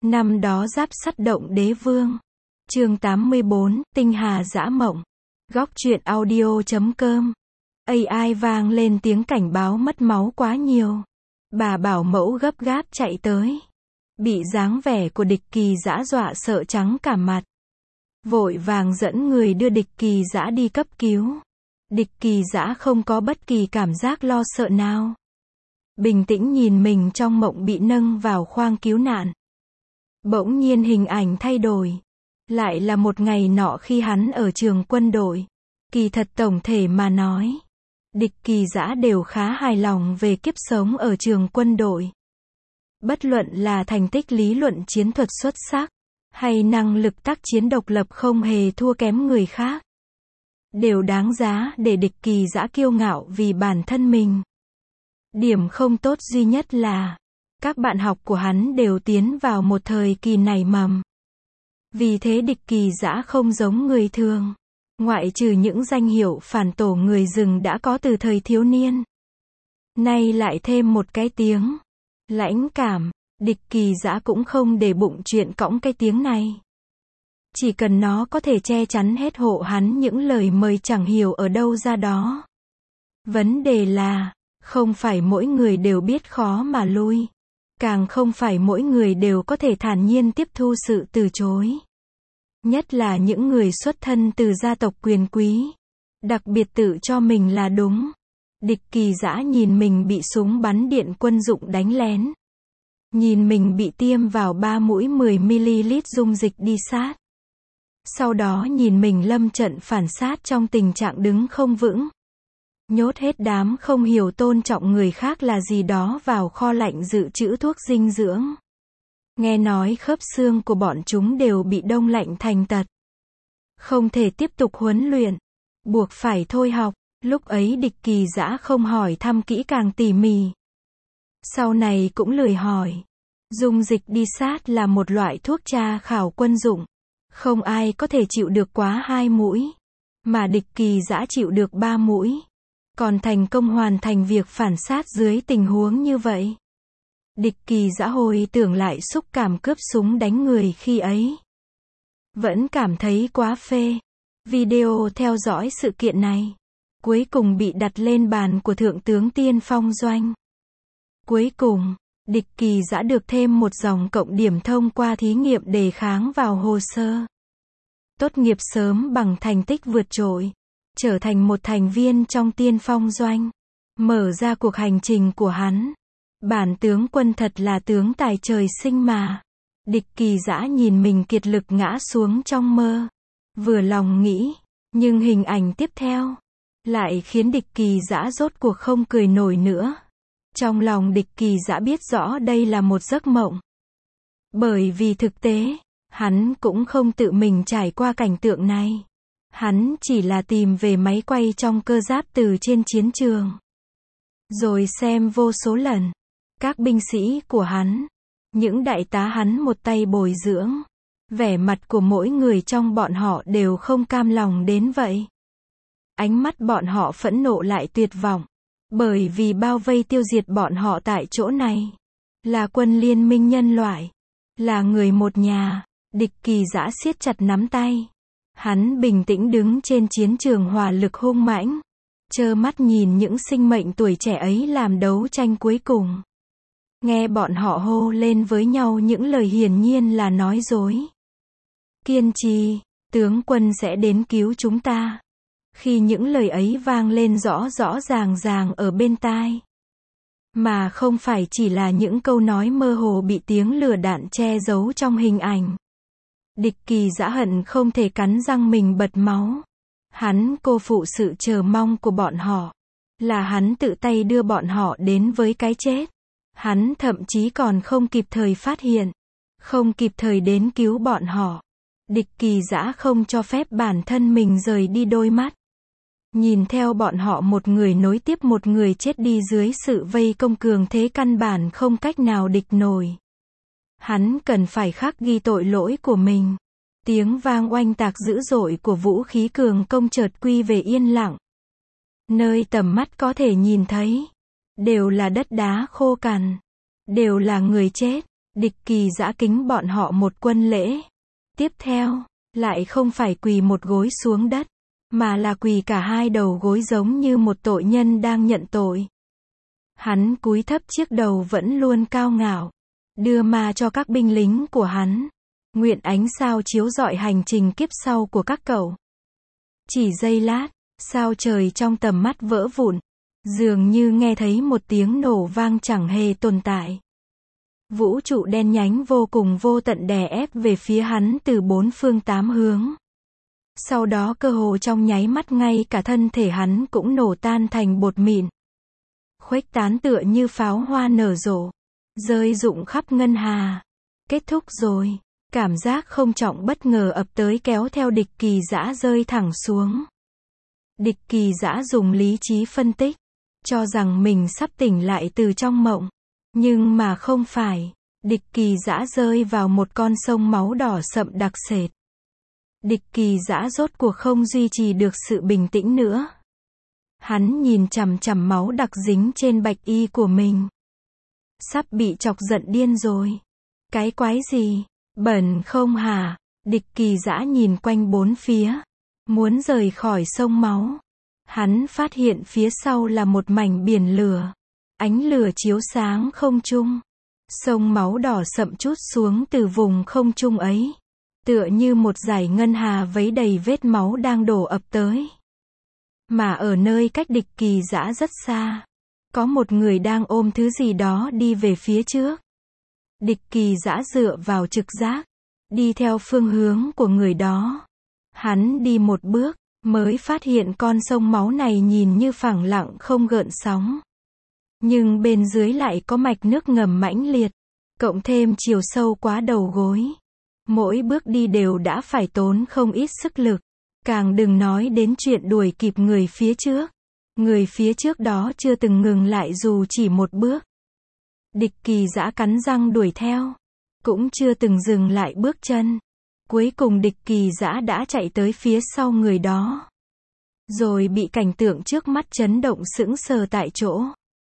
Năm đó Giáp Sắt động Đế Vương. Chương 84, Tinh Hà dã mộng. Góc truyện audio.com. AI vang lên tiếng cảnh báo mất máu quá nhiều. Bà bảo mẫu gấp gáp chạy tới. Bị dáng vẻ của Địch Kỳ Dã dọa sợ trắng cả mặt. Vội vàng dẫn người đưa Địch Kỳ Dã đi cấp cứu. Địch Kỳ Dã không có bất kỳ cảm giác lo sợ nào. Bình tĩnh nhìn mình trong mộng bị nâng vào khoang cứu nạn. Bỗng nhiên hình ảnh thay đổi. Lại là một ngày nọ khi hắn ở trường quân đội. Kỳ thật tổng thể mà nói, Địch Kỳ Dã đều khá hài lòng về kiếp sống ở trường quân đội. Bất luận là thành tích lý luận chiến thuật xuất sắc, hay năng lực tác chiến độc lập không hề thua kém người khác, đều đáng giá để Địch Kỳ Dã kiêu ngạo vì bản thân mình. Điểm không tốt duy nhất là, các bạn học của hắn đều tiến vào một thời kỳ nảy mầm. Vì thế Địch Kỳ Dã không giống người thường. Ngoại trừ những danh hiệu phản tổ người rừng đã có từ thời thiếu niên. Nay lại thêm một cái tiếng lãnh cảm. Địch Kỳ Dã cũng không để bụng chuyện cõng cái tiếng này. Chỉ cần nó có thể che chắn hết hộ hắn những lời mời chẳng hiểu ở đâu ra đó. Vấn đề là, không phải mỗi người đều biết khó mà lui. Càng không phải mỗi người đều có thể thản nhiên tiếp thu sự từ chối. Nhất là những người xuất thân từ gia tộc quyền quý. Đặc biệt tự cho mình là đúng. Địch Kỳ Dã nhìn mình bị súng bắn điện quân dụng đánh lén. Nhìn mình bị tiêm vào 3 mũi 10ml dung dịch đi sát. Sau đó nhìn mình lâm trận phản sát trong tình trạng đứng không vững. Nhốt hết đám không hiểu tôn trọng người khác là gì đó vào kho lạnh dự trữ thuốc dinh dưỡng. Nghe nói khớp xương của bọn chúng đều bị đông lạnh thành tật. Không thể tiếp tục huấn luyện. Buộc phải thôi học. Lúc ấy Địch Kỳ Dã không hỏi thăm kỹ càng tỉ mỉ. Sau này cũng lười hỏi. Dung dịch đi sát là một loại thuốc tra khảo quân dụng. Không ai có thể chịu được quá 2 mũi. Mà Địch Kỳ Dã chịu được 3 mũi. Còn thành công hoàn thành việc phản sát dưới tình huống như vậy. Địch Kỳ Dã hồi tưởng lại xúc cảm cướp súng đánh người khi ấy. Vẫn cảm thấy quá phê. Video theo dõi sự kiện này. Cuối cùng bị đặt lên bàn của Thượng tướng Tiên Phong Doanh. Cuối cùng, Địch Kỳ Dã được thêm một dòng cộng điểm thông qua thí nghiệm đề kháng vào hồ sơ. Tốt nghiệp sớm bằng thành tích vượt trội. Trở thành một thành viên trong Tiên Phong Doanh. Mở ra cuộc hành trình của hắn. Bản tướng quân thật là tướng tài trời sinh mà. Địch Kỳ Dã nhìn mình kiệt lực ngã xuống trong mơ. Vừa lòng nghĩ, nhưng hình ảnh tiếp theo lại khiến Địch Kỳ Dã rốt cuộc không cười nổi nữa. Trong lòng Địch Kỳ Dã biết rõ đây là một giấc mộng. Bởi vì thực tế, hắn cũng không tự mình trải qua cảnh tượng này. Hắn chỉ là tìm về máy quay trong cơ giáp từ trên chiến trường. Rồi xem vô số lần. Các binh sĩ của hắn. Những đại tá hắn một tay bồi dưỡng. Vẻ mặt của mỗi người trong bọn họ đều không cam lòng đến vậy. Ánh mắt bọn họ phẫn nộ lại tuyệt vọng. Bởi vì bao vây tiêu diệt bọn họ tại chỗ này. Là quân liên minh nhân loại. Là người một nhà. Địch Kỳ Dã siết chặt nắm tay. Hắn bình tĩnh đứng trên chiến trường hỏa lực hung mãnh. Trơ mắt nhìn những sinh mệnh tuổi trẻ ấy làm đấu tranh cuối cùng. Nghe bọn họ hô lên với nhau những lời hiển nhiên là nói dối. Kiên trì, tướng quân sẽ đến cứu chúng ta. Khi những lời ấy vang lên rõ rõ ràng ràng ở bên tai. Mà không phải chỉ là những câu nói mơ hồ bị tiếng lửa đạn che giấu trong hình ảnh. Địch Kỳ Dã hận không thể cắn răng mình bật máu. Hắn cô phụ sự chờ mong của bọn họ. Là hắn tự tay đưa bọn họ đến với cái chết. Hắn thậm chí còn không kịp thời phát hiện. Không kịp thời đến cứu bọn họ. Địch Kỳ Dã không cho phép bản thân mình rời đi đôi mắt. Nhìn theo bọn họ một người nối tiếp một người chết đi dưới sự vây công cường thế căn bản không cách nào địch nổi. Hắn cần phải khắc ghi tội lỗi của mình. Tiếng vang oanh tạc dữ dội của vũ khí cường công chợt quy về yên lặng. Nơi tầm mắt có thể nhìn thấy. Đều là đất đá khô cằn. Đều là người chết. Địch Kỳ Dã kính bọn họ một quân lễ. Tiếp theo, lại không phải quỳ một gối xuống đất, mà là quỳ cả hai đầu gối giống như một tội nhân đang nhận tội. Hắn cúi thấp chiếc đầu vẫn luôn cao ngạo, đưa ma cho các binh lính của hắn. Nguyện ánh sao chiếu rọi hành trình kiếp sau của các cậu. Chỉ giây lát, sao trời trong tầm mắt vỡ vụn, dường như nghe thấy một tiếng nổ vang chẳng hề tồn tại. Vũ trụ đen nhánh vô cùng vô tận đè ép về phía hắn từ bốn phương tám hướng. Sau đó cơ hồ trong nháy mắt ngay cả thân thể hắn cũng nổ tan thành bột mịn. Khuếch tán tựa như pháo hoa nở rộ, rơi rụng khắp ngân hà. Kết thúc rồi. Cảm giác không trọng bất ngờ ập tới kéo theo Địch Kỳ Dã rơi thẳng xuống. Địch Kỳ Dã dùng lý trí phân tích, cho rằng mình sắp tỉnh lại từ trong mộng. Nhưng mà không phải. Địch Kỳ Dã rơi vào một con sông máu đỏ sậm đặc sệt. Địch Kỳ Dã rốt cuộc không duy trì được sự bình tĩnh nữa. Hắn nhìn chằm chằm máu đặc dính trên bạch y của mình. Sắp bị chọc giận điên rồi. Cái quái gì? Bẩn không hả? Địch Kỳ Dã nhìn quanh bốn phía, muốn rời khỏi sông máu. Hắn phát hiện phía sau là một mảnh biển lửa. Ánh lửa chiếu sáng không trung. Sông máu đỏ sậm trút xuống từ vùng không trung ấy. Tựa như một dải ngân hà vấy đầy vết máu đang đổ ập tới. Mà ở nơi cách Địch Kỳ Dã rất xa, có một người đang ôm thứ gì đó đi về phía trước. Địch Kỳ Dã dựa vào trực giác, đi theo phương hướng của người đó. Hắn đi một bước, mới phát hiện con sông máu này nhìn như phẳng lặng không gợn sóng. Nhưng bên dưới lại có mạch nước ngầm mãnh liệt, cộng thêm chiều sâu quá đầu gối. Mỗi bước đi đều đã phải tốn không ít sức lực, càng đừng nói đến chuyện đuổi kịp người phía trước. Người phía trước đó chưa từng ngừng lại dù chỉ một bước. Địch Kỳ Dã cắn răng đuổi theo, cũng chưa từng dừng lại bước chân. Cuối cùng Địch Kỳ Dã đã chạy tới phía sau người đó. Rồi bị cảnh tượng trước mắt chấn động sững sờ tại chỗ.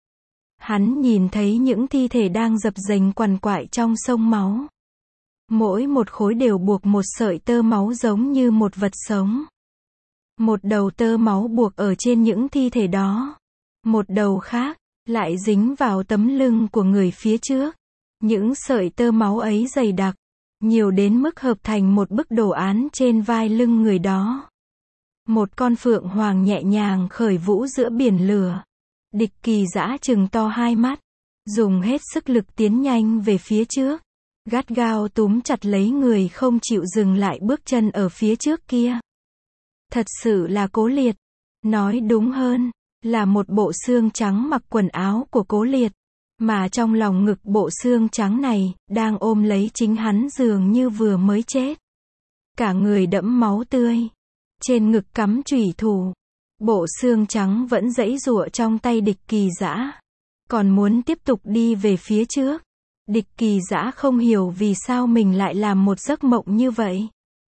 Hắn nhìn thấy những thi thể đang dập dềnh quằn quại trong sông máu. Mỗi một khối đều buộc một sợi tơ máu giống như một vật sống. Một đầu tơ máu buộc ở trên những thi thể đó. Một đầu khác lại dính vào tấm lưng của người phía trước. Những sợi tơ máu ấy dày đặc, nhiều đến mức hợp thành một bức đồ án trên vai lưng người đó. Một con phượng hoàng nhẹ nhàng khởi vũ giữa biển lửa. Địch Kỳ Dã trừng to hai mắt, dùng hết sức lực tiến nhanh về phía trước, gắt gao túm chặt lấy người không chịu dừng lại bước chân ở phía trước kia. Thật sự là Cố Liệt. Nói đúng hơn, là một bộ xương trắng mặc quần áo của Cố Liệt. Mà trong lòng ngực bộ xương trắng này, đang ôm lấy chính hắn dường như vừa mới chết. Cả người đẫm máu tươi. Trên ngực cắm chủy thủ. Bộ xương trắng vẫn giãy giụa trong tay Địch Kỳ Dã. Còn muốn tiếp tục đi về phía trước. Địch Kỳ Dã không hiểu vì sao mình lại làm một giấc mộng như vậy.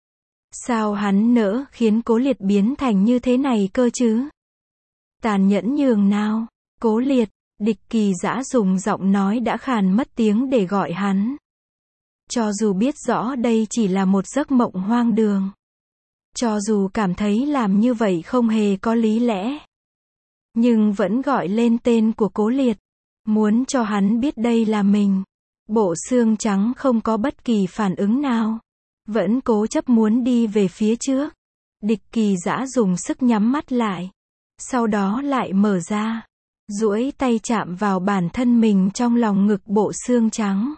Sao hắn nỡ khiến Cố Liệt biến thành như thế này cơ chứ? Tàn nhẫn nhường nào? Cố Liệt. Địch Kỳ Dã dùng giọng nói đã khàn mất tiếng để gọi hắn. Cho dù biết rõ đây chỉ là một giấc mộng hoang đường. Cho dù cảm thấy làm như vậy không hề có lý lẽ. Nhưng vẫn gọi lên tên của Cố Liệt. Muốn cho hắn biết đây là mình. Bộ xương trắng không có bất kỳ phản ứng nào. Vẫn cố chấp muốn đi về phía trước. Địch Kỳ Dã dùng sức nhắm mắt lại. Sau đó lại mở ra. Duỗi tay chạm vào bản thân mình trong lòng ngực bộ xương trắng.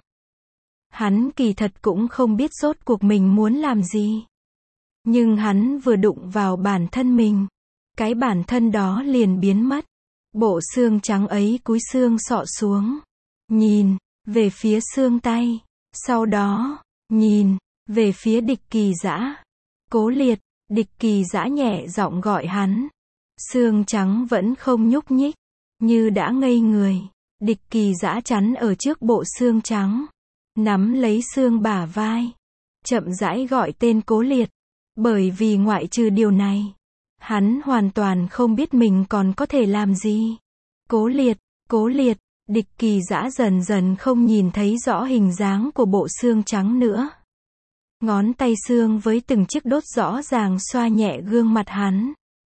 Hắn kỳ thật cũng không biết rốt cuộc mình muốn làm gì. Nhưng hắn vừa đụng vào bản thân mình. Cái bản thân đó liền biến mất. Bộ xương trắng ấy cúi xương sọ xuống. Nhìn về phía xương tay. Sau đó, nhìn về phía Địch Kỳ Dã. Cố Liệt. Địch Kỳ Dã nhẹ giọng gọi hắn. Xương trắng vẫn không nhúc nhích. Như đã ngây người. Địch Kỳ Dã chắn ở trước bộ xương trắng. Nắm lấy xương bả vai. Chậm rãi gọi tên Cố Liệt. Bởi vì ngoại trừ điều này, hắn hoàn toàn không biết mình còn có thể làm gì. Cố Liệt, Cố Liệt. Địch Kỳ Dã dần dần không nhìn thấy rõ hình dáng của bộ xương trắng nữa. Ngón tay xương với từng chiếc đốt rõ ràng xoa nhẹ gương mặt hắn.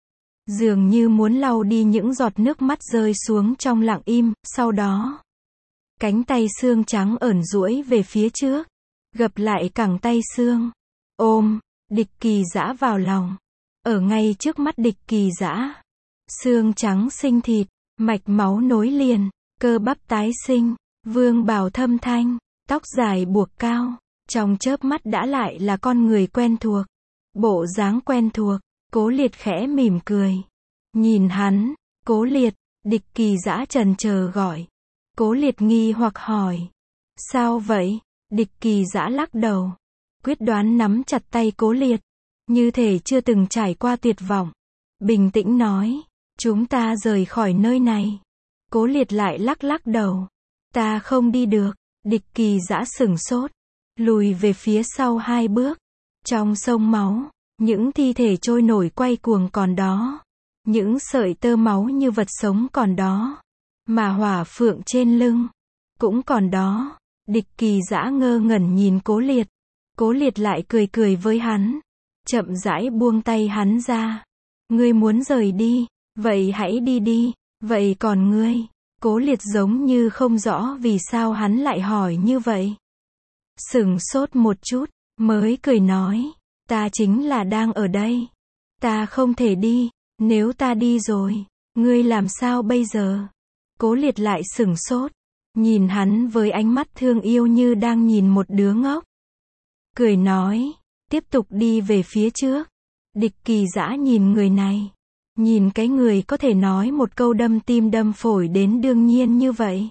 Dường như muốn lau đi những giọt nước mắt rơi xuống trong lặng im, sau đó. Cánh tay xương trắng ẩn duỗi về phía trước. Gập lại cẳng tay xương. Ôm, Địch Kỳ Dã vào lòng. Ở ngay trước mắt Địch Kỳ Dã. Xương trắng xinh thịt, mạch máu nối liền, cơ bắp tái sinh, vương bào thâm thanh, tóc dài buộc cao. Trong chớp mắt đã lại là con người quen thuộc. Bộ dáng quen thuộc, Cố Liệt khẽ mỉm cười. Nhìn hắn, Cố Liệt, Địch Kỳ Dã chần chờ gọi. Cố Liệt nghi hoặc hỏi. Sao vậy? Địch Kỳ Dã lắc đầu. Quyết đoán nắm chặt tay Cố Liệt. Như thể chưa từng trải qua tuyệt vọng. Bình tĩnh nói. Chúng ta rời khỏi nơi này. Cố Liệt lại lắc đầu. Ta không đi được. Địch Kỳ Dã sửng sốt. Lùi về phía sau 2 bước. Trong sông máu, những thi thể trôi nổi quay cuồng còn đó. Những sợi tơ máu như vật sống còn đó. Mà hỏa phượng trên lưng cũng còn đó. Địch Kỳ Dã ngơ ngẩn nhìn Cố Liệt. Cố Liệt lại cười với hắn. Chậm rãi buông tay hắn ra. Ngươi muốn rời đi, vậy hãy đi đi. Vậy còn ngươi? Cố Liệt giống như không rõ vì sao hắn lại hỏi như vậy. Sửng sốt một chút, mới cười nói. Ta chính là đang ở đây. Ta không thể đi. Nếu ta đi rồi, ngươi làm sao bây giờ? Cố Liệt lại sửng sốt. Nhìn hắn với ánh mắt thương yêu như đang nhìn một đứa ngốc. Cười nói. Tiếp tục đi về phía trước. Địch Kỳ Dã nhìn người này. Nhìn cái người có thể nói một câu đâm tim đâm phổi đến đương nhiên như vậy.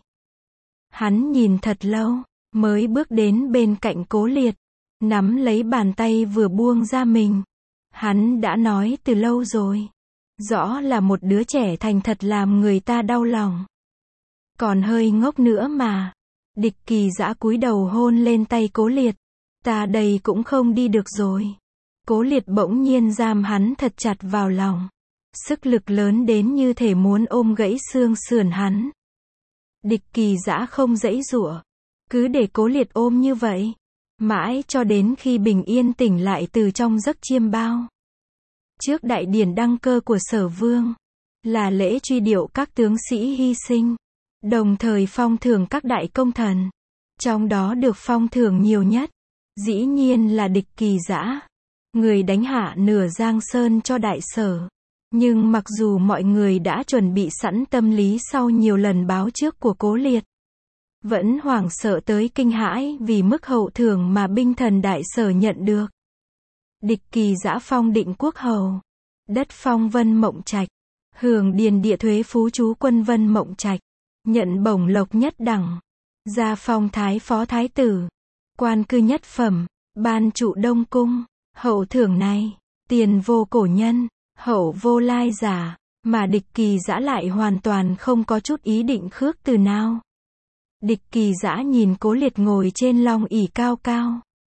Hắn nhìn thật lâu, mới bước đến bên cạnh Cố Liệt. Nắm lấy bàn tay vừa buông ra mình. Hắn đã nói từ lâu rồi. Rõ là một đứa trẻ thành thật làm người ta đau lòng. Còn hơi ngốc nữa mà. Địch Kỳ Dã cúi đầu hôn lên tay Cố Liệt. Ta đây cũng không đi được rồi. Cố Liệt bỗng nhiên giam hắn thật chặt vào lòng. Sức lực lớn đến như thể muốn ôm gãy xương sườn hắn. Địch Kỳ Dã không giãy giụa. Cứ để Cố Liệt ôm như vậy. Mãi cho đến khi bình yên tỉnh lại từ trong giấc chiêm bao. Trước đại điển đăng cơ của Sở Vương. Là lễ truy điệu các tướng sĩ hy sinh. Đồng thời phong thưởng các đại công thần. Trong đó được phong thưởng nhiều nhất. Dĩ nhiên là Địch Kỳ Dã. Người đánh hạ nửa Giang Sơn cho Đại Sở. Nhưng mặc dù mọi người đã chuẩn bị sẵn tâm lý sau nhiều lần báo trước của Cố Liệt. Vẫn hoảng sợ tới kinh hãi vì mức hậu thưởng mà binh thần Đại Sở nhận được. Địch Kỳ Dã phong Định Quốc Hầu. Đất phong Vân Mộng Trạch. Hưởng điền địa thuế phú chú quân Vân Mộng Trạch. Nhận bổng lộc nhất đẳng. Gia phong Thái Phó Thái Tử. Quan cư nhất phẩm. Ban trụ Đông Cung. Hậu thưởng này, tiền vô cổ nhân, hậu vô lai giả, mà Địch Kỳ Dã lại hoàn toàn không có chút ý định khước từ nào. Địch Kỳ Dã nhìn Cố Liệt ngồi trên long ỷ cao cao.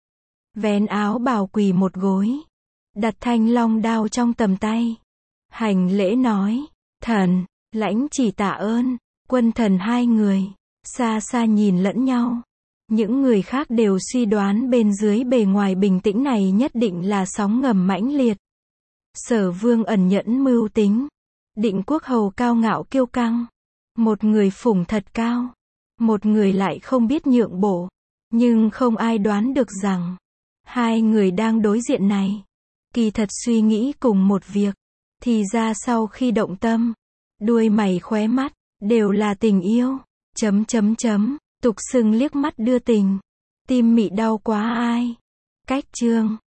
Vén áo bào quỳ một gối. Đặt thanh long đao trong tầm tay. Hành lễ nói, thần, lãnh chỉ tạ ơn. Quân thần 2 người, xa xa nhìn lẫn nhau. Những người khác đều suy đoán bên dưới bề ngoài bình tĩnh này nhất định là sóng ngầm mãnh liệt. Sở Vương ẩn nhẫn mưu tính. Định Quốc Hầu cao ngạo kiêu căng. Một người phủng thật cao. Một người lại không biết nhượng bộ. Nhưng không ai đoán được rằng 2 người đang đối diện này kỳ thật suy nghĩ cùng một việc. Thì ra sau khi động tâm, đuôi mày khóe mắt đều là tình yêu. Tục xưng liếc mắt đưa tình. Tim mị đau quá ai. Cách chương